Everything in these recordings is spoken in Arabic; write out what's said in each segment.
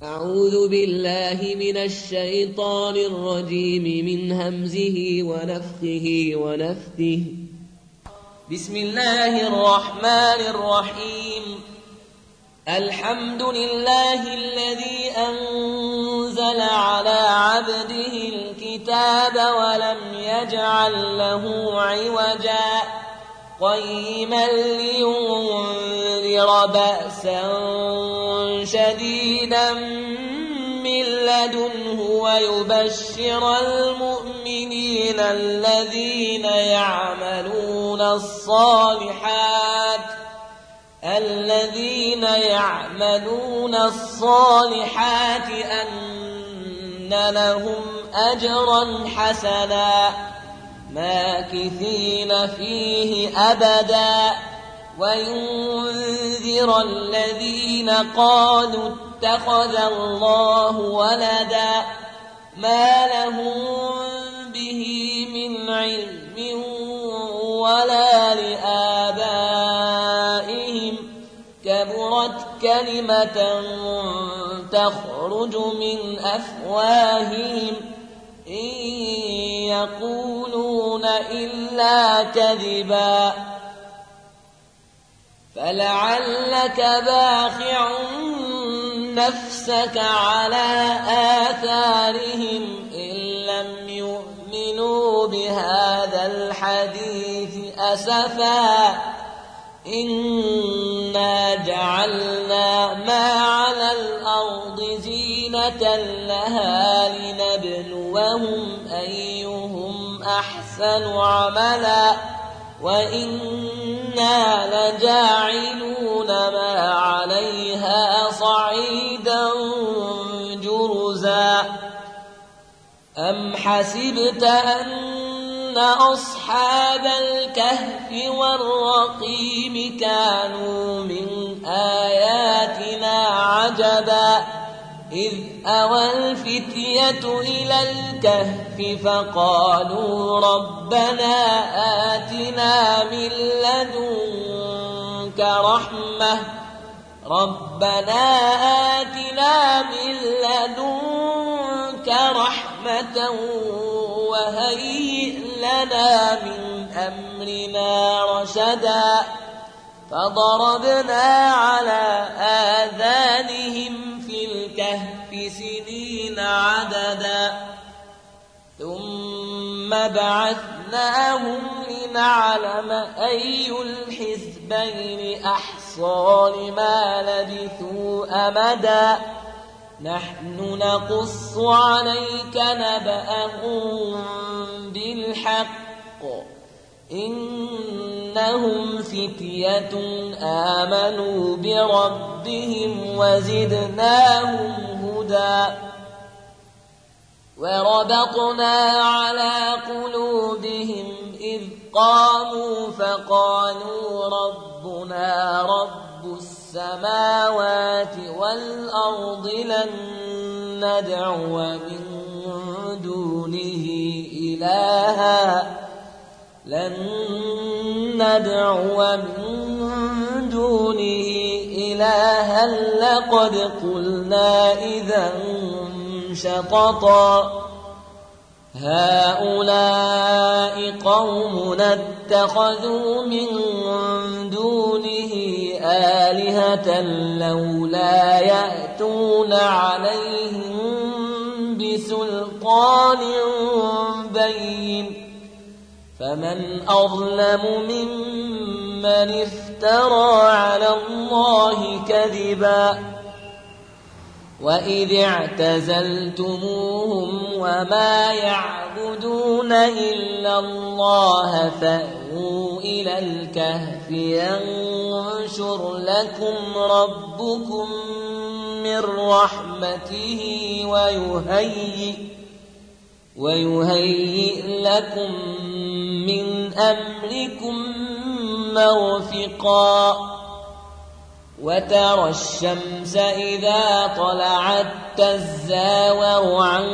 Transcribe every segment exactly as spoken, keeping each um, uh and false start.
أعوذ بالله من الشيطان الرجيم من همزه ونفخه ونفثه. بسم الله الرحمن الرحيم. الحمد لله الذي أنزل على عبده الكتاب ولم يجعل له عوجا قيما لينذر بأسا شديدا من لدنه ويبشر المؤمنين الذين يعملون الصالحات الذين يعملون الصالحات أن لهم أجرا حسنا ماكثين فيه أبدا وينذر الذين قالوا اتخذ الله ولدا ما لهم به من علم ولا لآبائهم كبرت كلمة تخرج من أفواههم إن يقولون إلا كذبا فلعلك باخع نفسك على آثارهم إن لم يؤمنوا بهذا الحديث أسفا إنا جعلنا ما على الأرض زينة لها لنبلوهم أيهم أحسن عملا وإنا لجاعلون ما عليها صعيدا جرزا أم حسبت أن أصحاب الكهف والرقيم كانوا من آياتنا عجبا إذ أوى الفتية إلى الكهف فقالوا ربنا آتنا من لدنك رحمة ربنا آتنا من لدنك رحمة وهيئ لنا من أمرنا رشدا فضربنا على آذانهم في الكهف سنين عددا ثم بعثناهم لنعلم أي الحزبين أحصى لما لبثوا أمدا نحن نقص عليك نبأهم بالحق إنهم فتية آمنوا بربهم وزدناهم هدى وربطنا على قلوبهم إذ قاموا فقالوا ربنا رب السماوات والأرض لن ندعو من دونه إلها لن ندعو من دونه إلها لقد قلنا إذا شططا هؤلاء قومنا اتخذوا من دونه آلهة لولا يأتون عليهم بسلطان بين فمن أظلم ممن افترى على الله كذبا وإذ اعتزلتموهم وما يعبدون إلا الله فأووا إلى الكهف ينشر لكم ربكم من رحمته ويهيئ ويهيئ لكم من أمركم مرفقا وترى الشمس إذا طلعت تزاور عن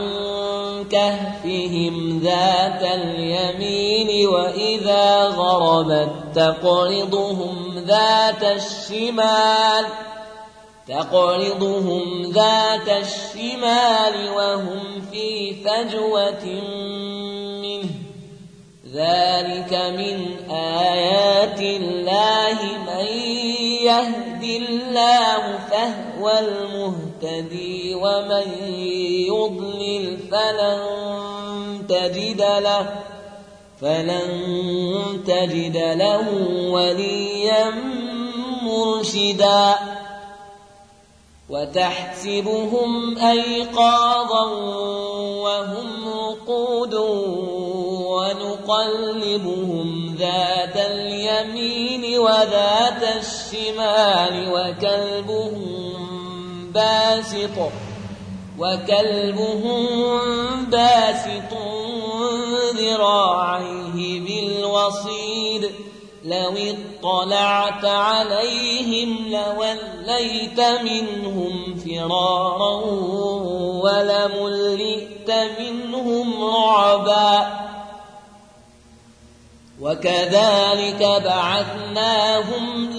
كهفهم ذات اليمين وإذا غربت تقرضهم ذات الشمال تقرضهم ذات الشمال وهم في فجوة منه ذلك من آيات الله من يهد الله فهو المهتدي ومن يضلل فلن تجد له فلن تجد له وليا مرشدا وتحسبهم أيقاظا وهم رقود ونقلبهم ذات اليمين وذات الشمال وكلبهم باسط وكلبهم باسط ذراعيه بالوصيد لو اطلعت عليهم لوليت منهم فرارا ولملئت منهم رعبا وكذلك بعثناهم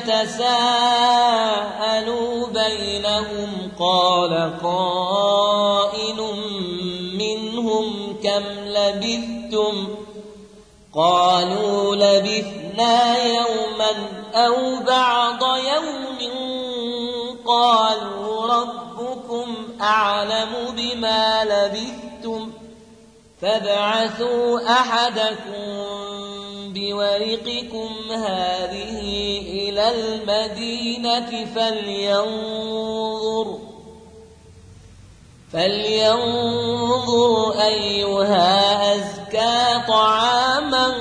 ليتساءلوا بينهم قال قائل منهم كم لبثتم قالوا لبثنا يوما أو بعض يوم قالوا ربكم أعلم بما لبثتم فابعثوا أحدكم بورقكم هذه إلى المدينة فلينظر فلينظر أيها أزكى طعاما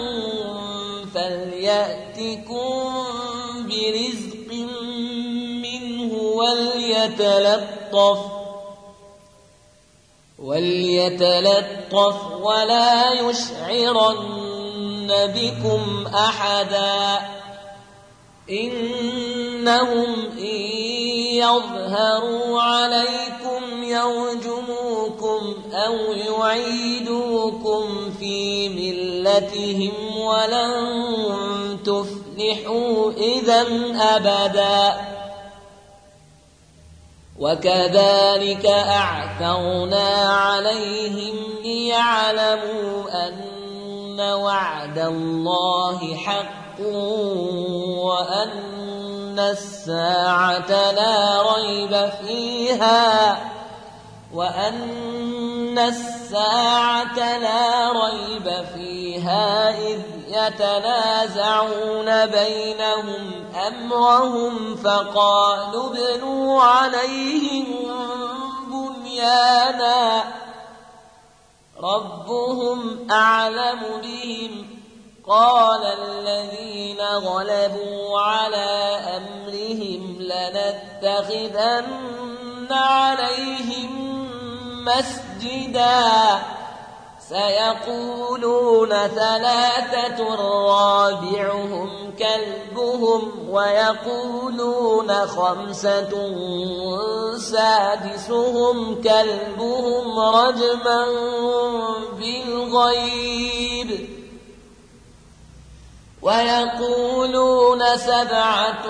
فليأتكم برزق منه وليتلطف وليتلطف ولا يشعرن بكم أحدا إنهم إن يظهروا عليكم يرجموكم أو يعيدوكم في ملتهم ولن تفلحوا إذا أبدا وكذلك أعثرنا عليهم ليعلموا أن وعد الله حق وأن الساعة لا ريب فيها وأن الساعة لا ريب فيها إذ يتنازعون بينهم أمرهم فقالوا ابنوا عليهم بنيانا ربهم أعلم بهم قال الذين غلبوا على أمرهم لنتخذن عليهم مسجدا سيقولون ثلاثة رابعهم كلبهم ويقولون خمسة سادسهم كلبهم رجما بالغيب ويقولون سبعة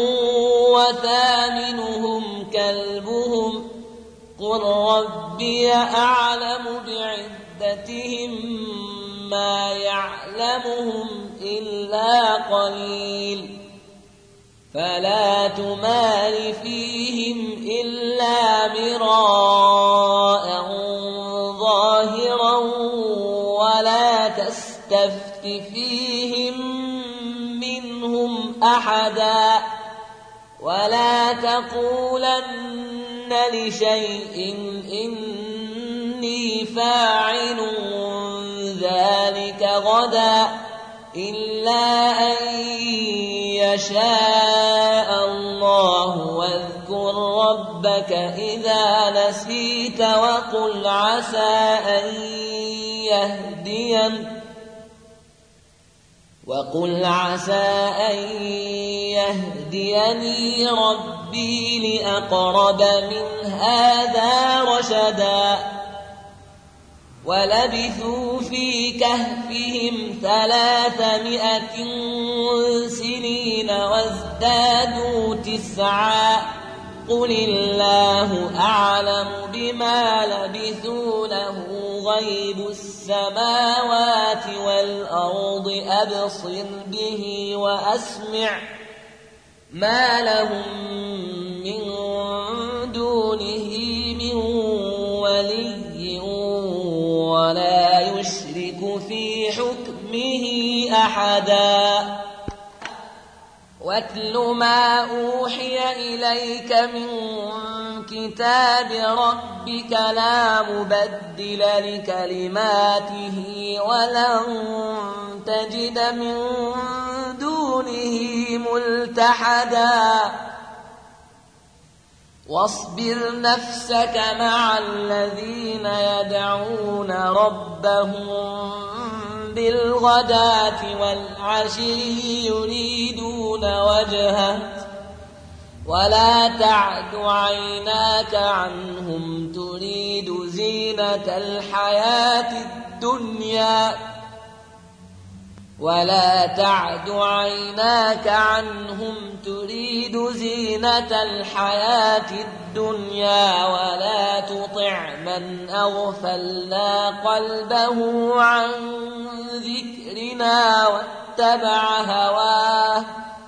وثامنهم كلبهم قل ربي أعلم بعدتهم ما يعلمهم إلا قليل فلا تمار فيهم إلا مراء ظاهرا ولا تستفت فيهم منهم أحدا ولا تقولن لشيء إني فاعل ذلك غدا إلا أن يشاء الله واذكر ربك إذا نسيت وقل عسى أن يهدين وقل عسى أن يهديني ربي لأقرب من هذا رشدا ولبثوا في كهفهم ثلاثمائة سنين وازدادوا تسعا قل الله أعلم بما لبثوا له غيب السماوات والأرض أبصر به وأسمع ما لهم من دونه من ولي ولا يشرك في حكمه أحدا واتل ما أوحي إليك من كتاب ربك لا مبدل لكلماته ولن تجد من دونه ملتحدا واصبر نفسك مع الذين يدعون ربهم بالغداة والعشي يريدون وجهه ولا تعد عيناك عنهم تريد زينة الحياة الدنيا ولا تعد عيناك عنهم تريد زينة الحياة الدنيا ولا تطع من أغفلنا قلبه عن ذكرنا واتبع هواه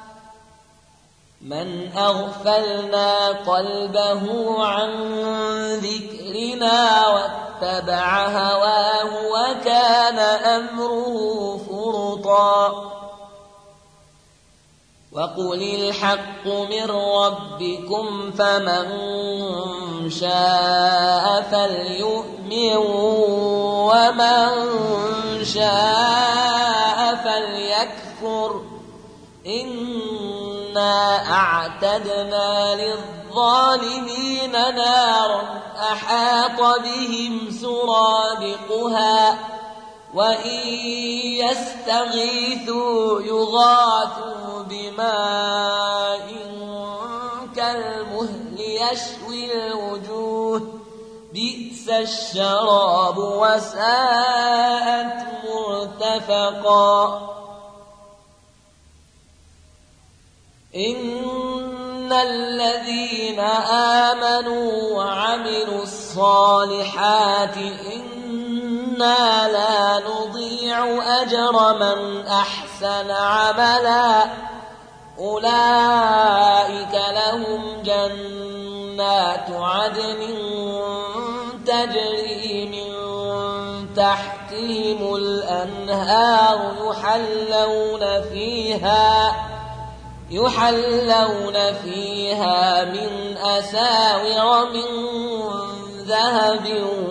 من أغفلنا قلبه عن ذكرنا واتبع هواه وكان أمره فرطا وقل الحق من ربكم فمن شاء فليؤمن ومن شاء فليكفر إنا أعتدنا للظالمين نارا أحاط بهم سرادقها وإن يستغيثوا يغاثوا بماء كالمهل يشوي الوجوه بئس الشراب وساءت مرتفقا إن الذين آمنوا وعملوا الصالحات إنا لا نضيع أجر من أحسن عملا أولئك لهم جنات عدن تجري من تحتهم الأنهار يحلون فيها يحلون فيها من أساور من ذهب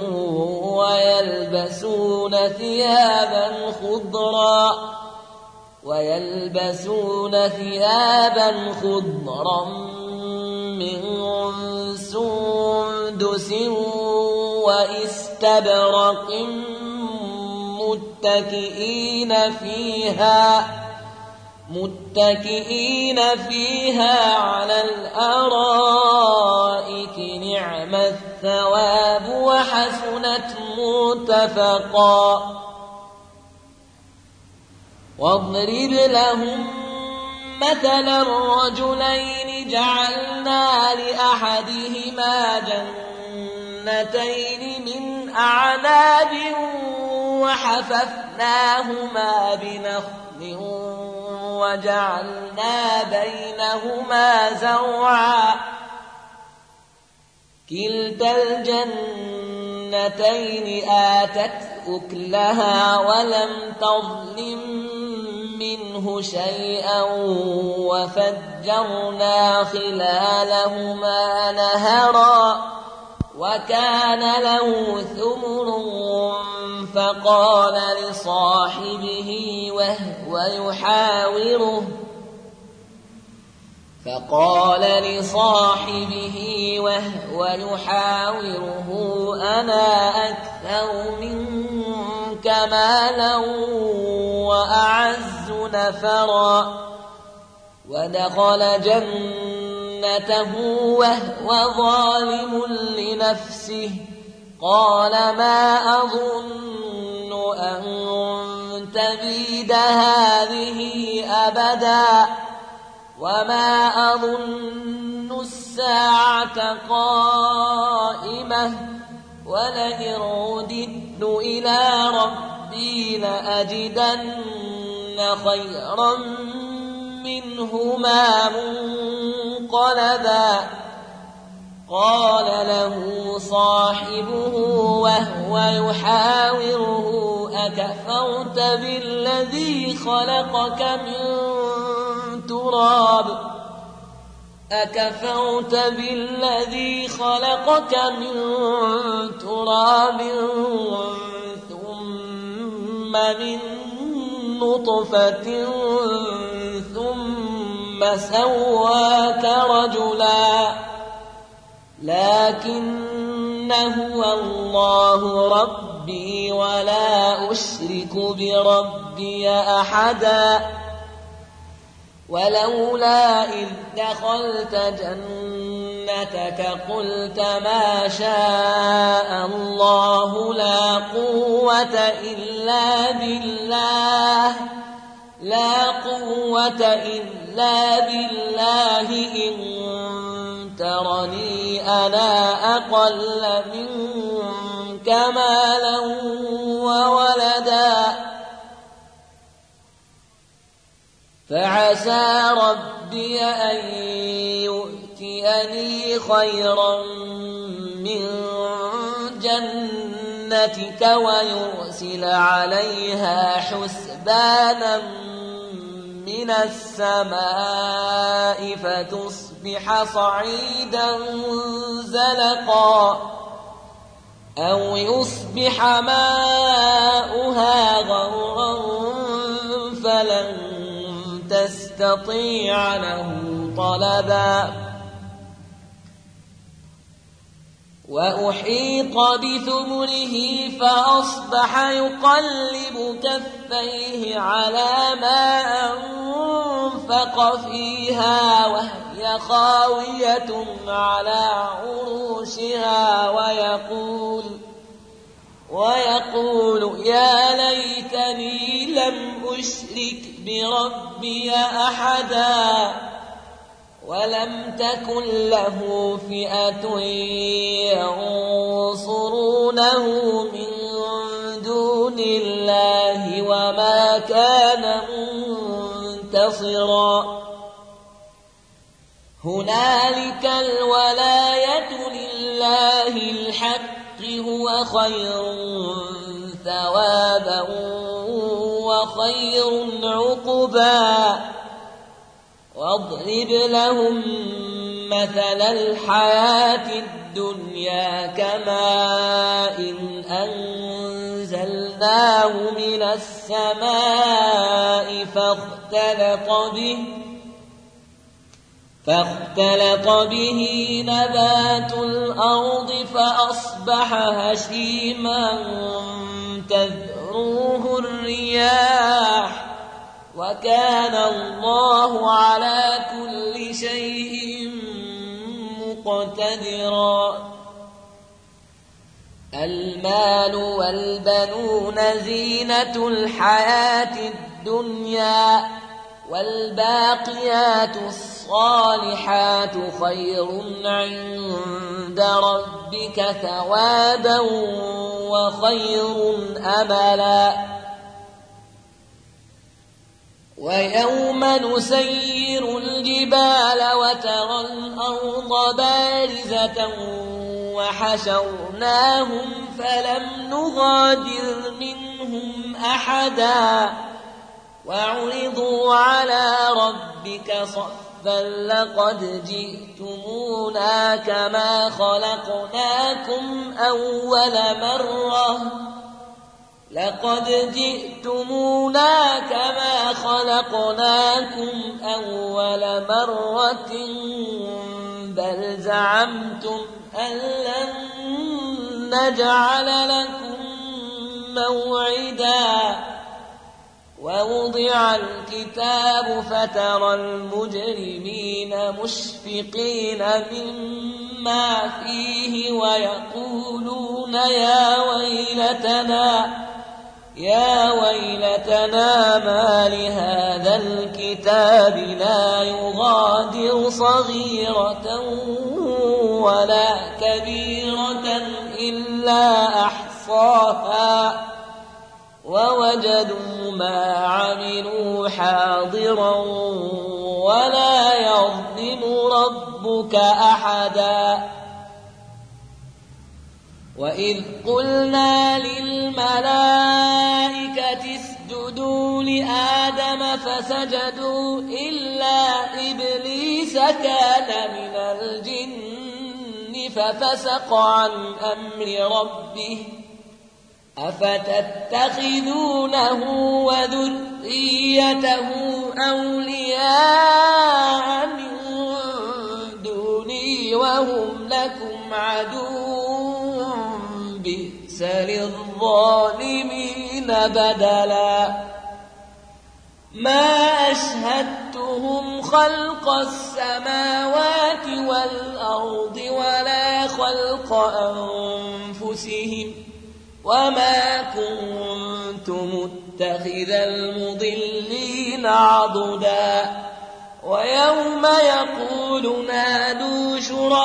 ويلبسون ثيابا خضرا ويلبسون ثيابا خضرا من سندس واستبرق متكئين فيها متكئين فيها على الأرائك نعم الثواب وحسنت مرتفقا واضرب لهم مثلا الرجلين جعلنا لأحدهما جنتين من أعناب وحففناهما بنخل وجعلنا بينهما زرعا كلتا الجنتين آتت أكلها ولم تظلم منه شيئا وفجرنا خلالهما نهرا وكان له ثمر فقال لصاحبه وهو يحاوره فقال لصاحبه وهو يحاوره أنا أكثر منك مالا وأعز نفرا ودخل جنته وهو ظالم لنفسه قال ما أظن أن تبيد هذه أبدا وما أظن الساعة قائمة ولئن رددت إلى ربي لأجدن خيرا منهما منقلبا قال له صاحبه وهو يحاوره أكفرت بالذي خلقك من تراب أكفرت بالذي خلقك من تراب ثم من نطفة ثم سواك رجلا لكن هو الله ربي ولا أشرك بربي أحدا ولولا إذ دخلت جنتك قلت ما شاء الله لا قوة إلا بالله لا قوة إلا بالله إن ترني أنا أقل منك مالا وولدا فعسى ربي أن يؤتيني خيرا من جنتك ويرسل عليها حسبانا من السماء فتصبح صعيدا زلقا أو يصبح ماؤها غورا فلن تستطيع له طلبا وأحيط بثمره فأصبح يقلب كفيه على ما أنفق فيها وهي خاوية على عروشها ويقول ويقول يا ليتني لم أشرك بربي أحدا ولم تكن له فئة ينصرونه من دون الله وما كان منتصرا هنالك الولاية لله الحق هو خير ثوابا وخير عقبا واضرب لهم مثل الحياة الدنيا كماء إن أنزلناه من السماء فاختلط به فاختلط به نبات الأرض فأصبح هشيما تذروه الرياح وكان الله على كل شيء مقتدرا المال والبنون زينة الحياة الدنيا والباقيات الصالحات خير عند ربك ثوابا وخير أملا ويوم نسير الجبال وترى الأرض بارزة وحشرناهم فلم نغادر منهم أحدا وعرضوا على ربك صفا لقد جئتمونا كما خلقناكم أول مرة لقد جئتمونا كما خلقناكم أول مرة بل زعمتم أن لن نجعل لكم موعدا ووضع الكتاب فترى المجرمين مشفقين مما فيه ويقولون يا ويلتنا يا ويلتنا ما لهذا الكتاب لا يغادر صغيرة ولا كبيرة إلا أحصاها ووجدوا ما عملوا حاضرا ولا يظلم ربك أحدا وإذ قلنا للملائكة اسجدوا لآدم فسجدوا إلا إبليس كان من الجن ففسق عن أمر ربه أفتتخذونه وذريته أولياء من دوني وهم لكم عدو بئس للظالمين بدلا ما أشهدتهم خلق السماوات والأرض ولا خلق أنفسهم وما كنت متخذ المضلين عضدا ويوم يقول نادوا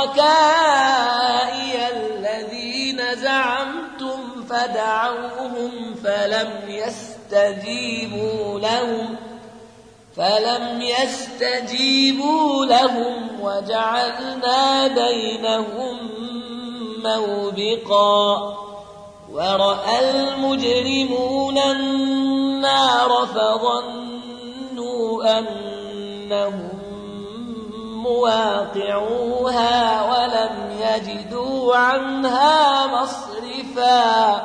شركائي الذين زعمتم فدعوهم فلم يستجيبوا لهم فلم يستجيبوا لهم وجعلنا بينهم موبقا ورأى المجرمون النار فظنوا أنهم مواقعوها ولم يجدوا عنها مصرفا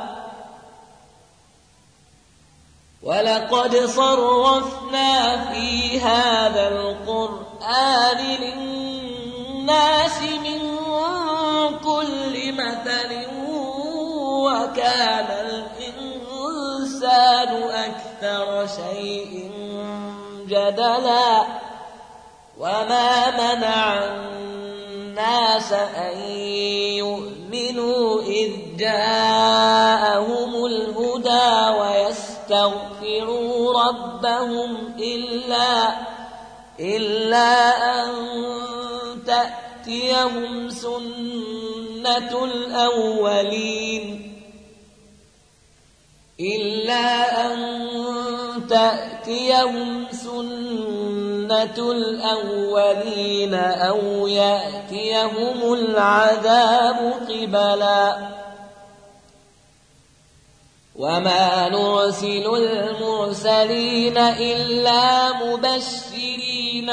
ولقد صرفنا في هذا القرآن للناس من كل مثل وكان الإنسان أكثر شيء جدلا وما منع الناس أن يؤمنوا إذ جاءهم الهدى ويستغفروا ربهم إلا إلا أن تأتيهم سنة الأولين إلا أن تأتيهم سنة الأولين أو يأتيهم العذاب قبلا وما نرسل المرسلين إلا مبشرين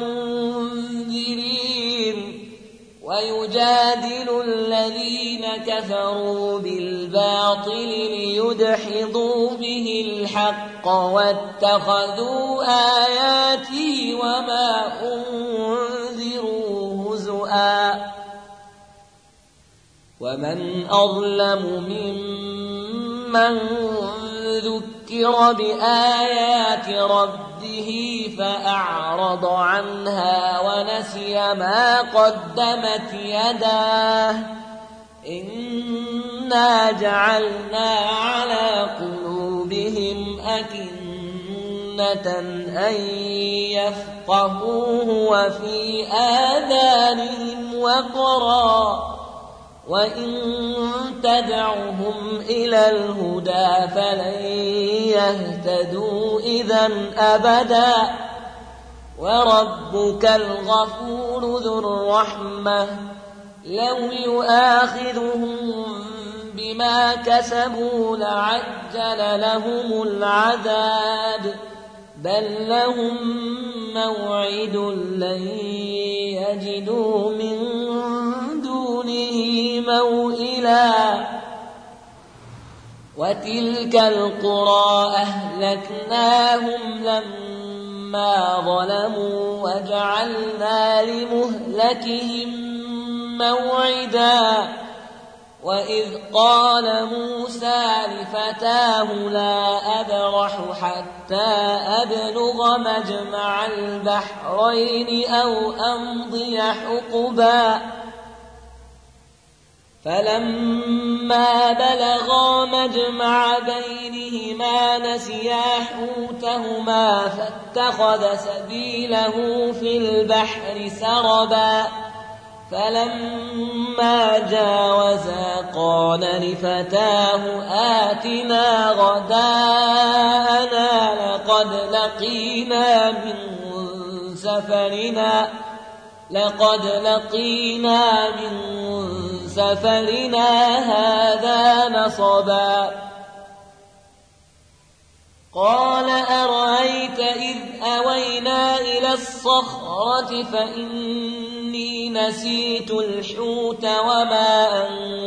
ومنذرين ويجادل الذين كفروا بالباطل ليدحضوا به الحق واتخذوا آياتي وما أنذروا هزؤا ومن أظلم ممن ذكر بآيات ربه فأعرض عنها ونسي ما قدمت يداه إنا جعلنا على قلوبهم أكنة أن يفقهوه وفي آذانهم وقرا وإن تدعهم إلى الهدى فلن يهتدوا إذن أبدا وربك الغفور ذو الرحمة لو يؤاخذهم بما كسبوا لعجل لهم العذاب بل لهم موعد لن يجدوا من دونه موئلا وتلك القرى أهلكناهم لما ظلموا وجعلنا لمهلكهم موعدا وإذ قال موسى لفتاه لا أبرح حتى أبلغ مجمع البحرين أو أمضي حقبا فلما بلغا مجمع بينهما نسيا حوتهما فاتخذ سبيله في البحر سربا فلما جاوزا قال لفتاه آتنا غداءنا لقد لقينا من سفرنا لقد لقينا من سفرنا هذا نصبا قال أرأيت إذ أوينا إلى الصخرة فإني نسيت الحوت وما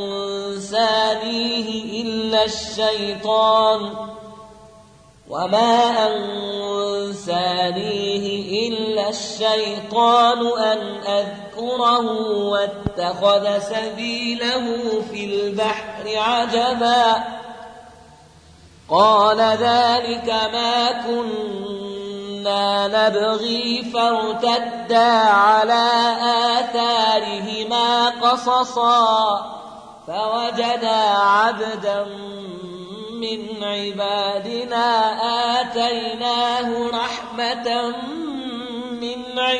أنسانيه إلا الشيطان وما أنسانيه إلا الشيطان أن أذكره واتخذ سبيله في البحر عجبا قال ذلك ما كنا نبغي فارتدا على آثارهما قصصا فوجدا عبدا من عبادنا آتيناه رحمة من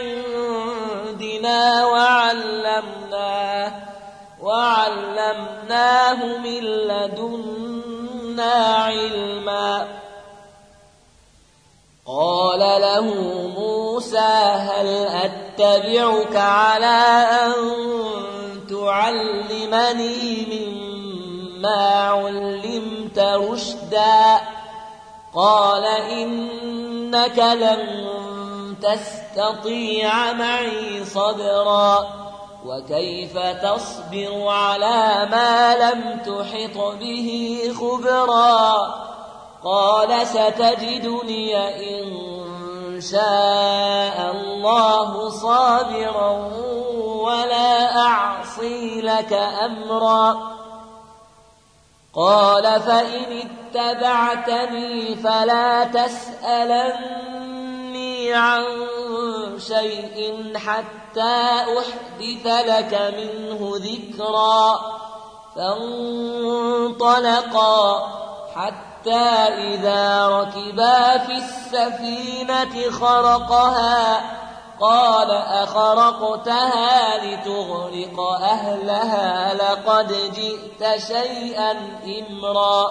عندنا وعلمناه وعلمناه من لدنا علما قال له موسى هل أتبعك على أن تعلمني مما علمت رشدا قال إنك لن تستطيع معي صبرا وكيف تصبر على ما لم تحط به خبرا قال ستجدني إن شاء الله صابرا ولا أعصي لك أمرا قال فإن اتبعتني فلا تسألني عن شيء حتى أحدث لك منه ذكرا فانطلقا حتى إذا ركبا في السفينة خرقها قال أخرقتها لتغرق أهلها لقد جئت شيئا إمرا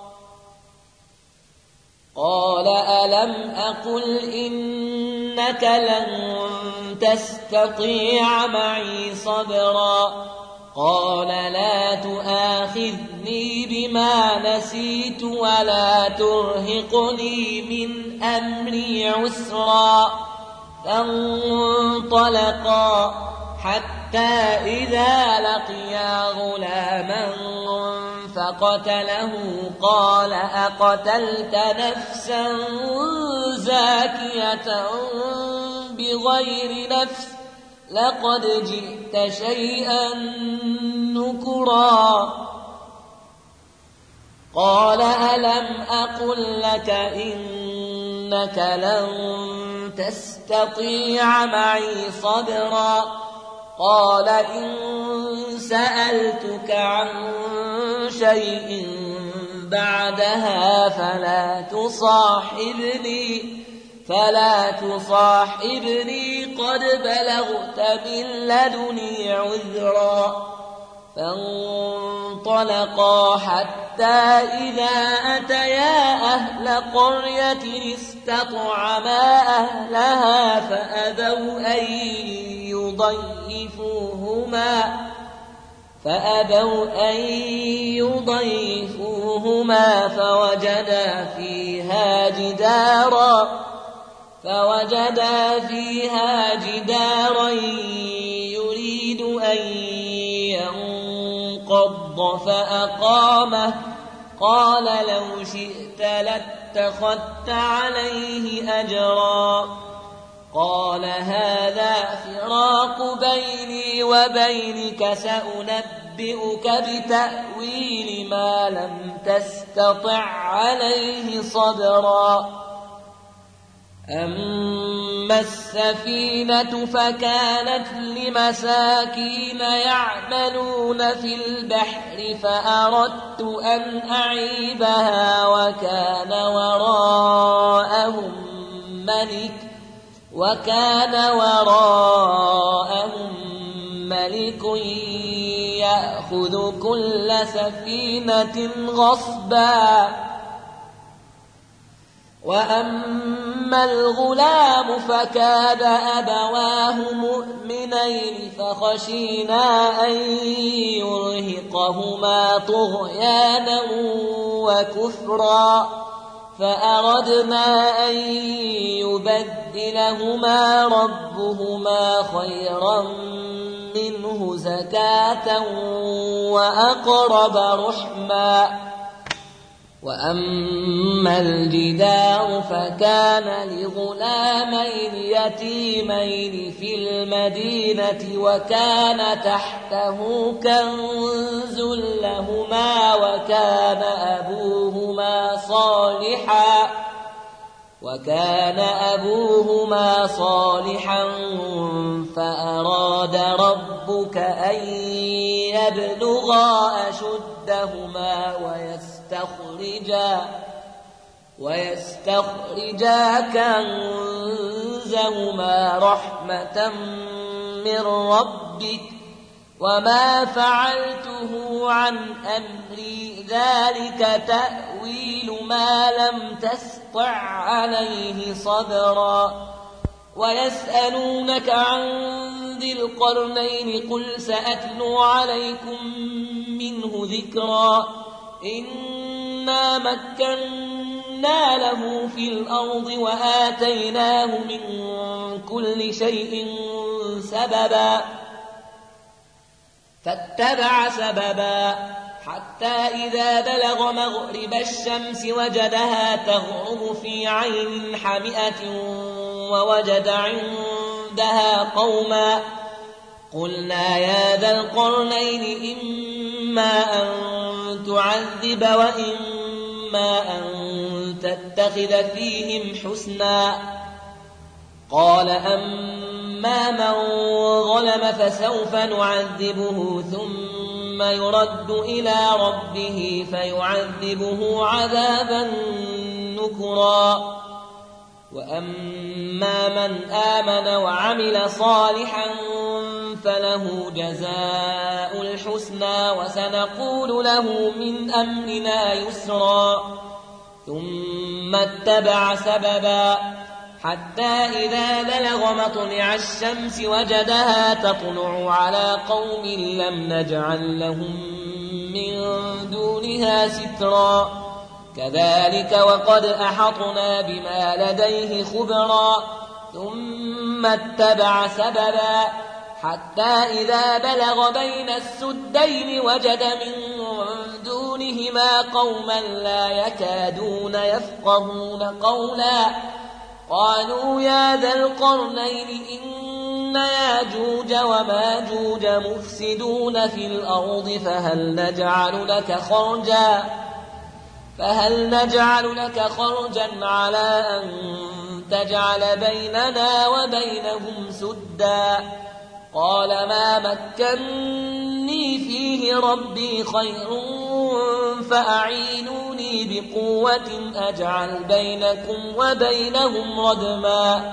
قال ألم أقل إنك لن تستطيع معي صبرا قال لا تؤاخذني بما نسيت ولا ترهقني من أمري عسرا فانطلقا حتى إذا لقيا غلاما فقتله قال أقتلت نفسا زاكية بغير نفس لقد جئت شيئا نكرا قال ألم أقل لك إنك لن تستطيع معي صبرا قال إن سألتك عن شيء بعدها فلا تصاحبني فلا تصاحبني قد بلغت من لدني عذرا فانطلقا حتى إذا أتيا أهل قرية استطعما أهلها فأبوا أن يضيفوهما فأبوا أن يضيفوهما فوجدا فيها جدارا فوجدا فيها جدارا يريد أن ينقض فأقامه قال لو شئت لاتخذت عليه أجرا قال هذا فراق بيني وبينك سأنبئك بتأويل ما لم تستطع عليه صبرا أما السفينة فكانت لمساكين يعملون في البحر فأردت أن أعيبها وكان وراءهم ملك وكان وراءهم ملك يأخذ كل سفينة غصبا. وأما الغلام فكان أبواه مؤمنين فخشينا أن يرهقهما طغيانا وكفرا فأردنا أن يبدلهما ربهما خيرا منه زكاة وأقرب رحما. وأما الجدار فكان لغلامين يتيمين في المدينة وكان تحته كنز لهما وكان أبوهما صالحا وكان أبوهما صالحا فأراد ربك أن يبلغا أشدهما ويستخرجا ويستخرجا كنزهما رحمة من ربك وما فعلته عن أمري ذلك تأويل ما لم تسطع عليه صبرا. ويسألونك عن ذي القرنين قل سأتلو عليكم منه ذكرا. إنا مكنا له في الأرض وآتيناه من كل شيء سببا فاتبع سببا حتى إذا بلغ مغرب الشمس وجدها تغرب في عين حمئة ووجد عندها قوما قلنا يا ذا القرنين إما أن تعذب وإما أن تتخذ فيهم حسنا. قال أما من ظلم فسوف نعذبه ثم يرد إلى ربه فيعذبه عذابا نكرا. وأما من آمن وعمل صالحا فله جزاء الحسنى وسنقول له من أمرنا يسرا. ثم اتبع سببا حتى إذا بلغ مطلع الشمس وجدها تطلع على قوم لم نجعل لهم من دونها سترا. كذلك وقد أحطنا بما لديه خبرا. ثم اتبع سببا حتى إذا بلغ بين السدين وجد من دونهما قوما لا يكادون يفقهون قولا قالوا يا ذا القرنين إن ياجوج وماجوج مفسدون في الأرض فهل نجعل لك خرجا فهل نجعل لك خرجا على أن تجعل بيننا وبينهم سدا. قال ما مكني فيه ربي خير فأعينوني بقوة أجعل بينكم وبينهم ردما.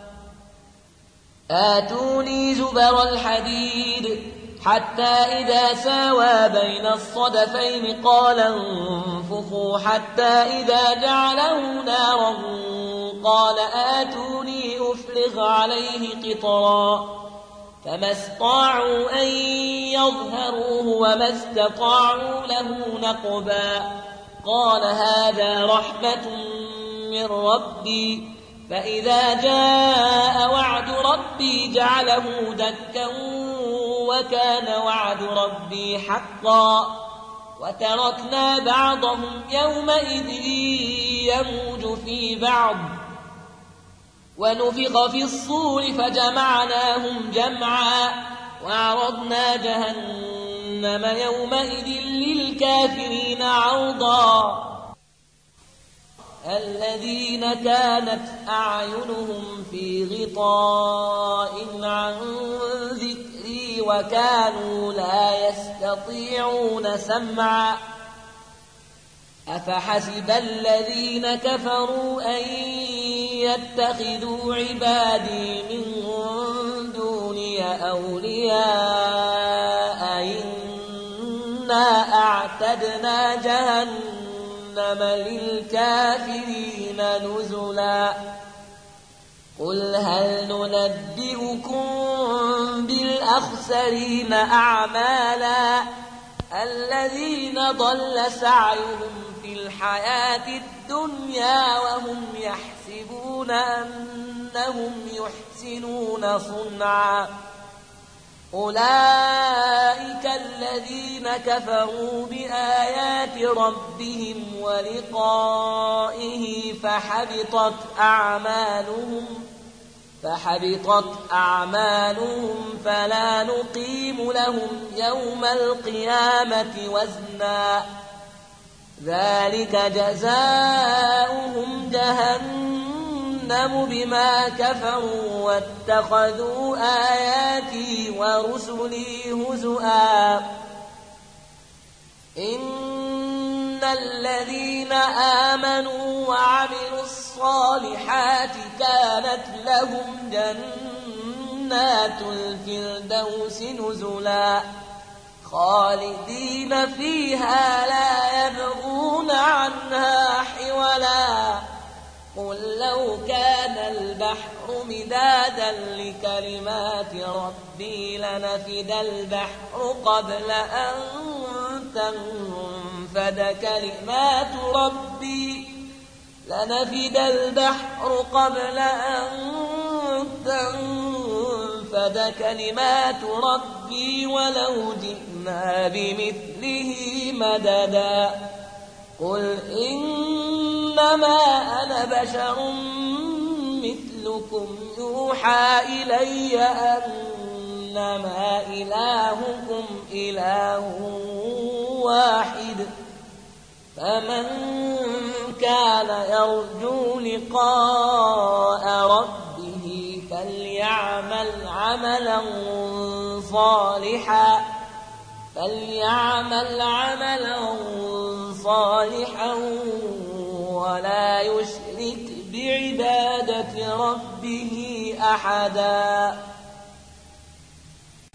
آتوني زبر الحديد حتى إذا ساوى بين الصدفين قال انفخوا حتى إذا جعله نارا قال آتوني أفرغ عليه قطرا. فما استطاعوا أن يظهروه وما استطاعوا له نقبا. قال هذا رحمة من ربي فإذا جاء وعد ربي جعله دكا وكان وعد ربي حقا. وتركنا بعضهم يومئذ يموج في بعض ونفخ في الصور فجمعناهم جمعا وعرضنا جهنم يومئذ للكافرين عرضا. الذين كانت أعينهم في غطاء عن ذكري وكانوا لا يستطيعون سمعا أفحسب الذين كفروا أن يتخذوا عبادي من دوني أولياء إنا أعتدنا جهنم للكافرين نزلا قل هل ننبئكم بالأخسرين أعمالا الذين ضل سعيهم في الحياة الدنيا وهم يحسبون أنهم يحسنون صنعا أولئك الذين كفروا بآيات ربهم ولقائه فحبطت أعمالهم فحبطت أعمالهم فلا نقيم لهم يوم القيامة وزنا ذلك جزاؤهم جهنم بما كفروا واتخذوا آياتي ورسلي هزؤا إن الذين آمنوا وعملوا الصالحات كانت لهم جنات الفردوس نزلا خالدين فيها لا يبغون عنها حولا قل لو كان البحر مدادا لكلمات ربي لنفد البحر قبل أن تنفد كلمات ربي لنفد البحر قبل أن تنفد كلمات ربي ولو جئنا بمثله مددا قل إنما أنا بشر مثلكم يوحى إلي أنما إلهكم إله واحد فمن كان يرجو لقاء ربه فليعمل عملا صالحا فليعمل عملا صالحا ولا يشرك بعبادة ربه أحدا.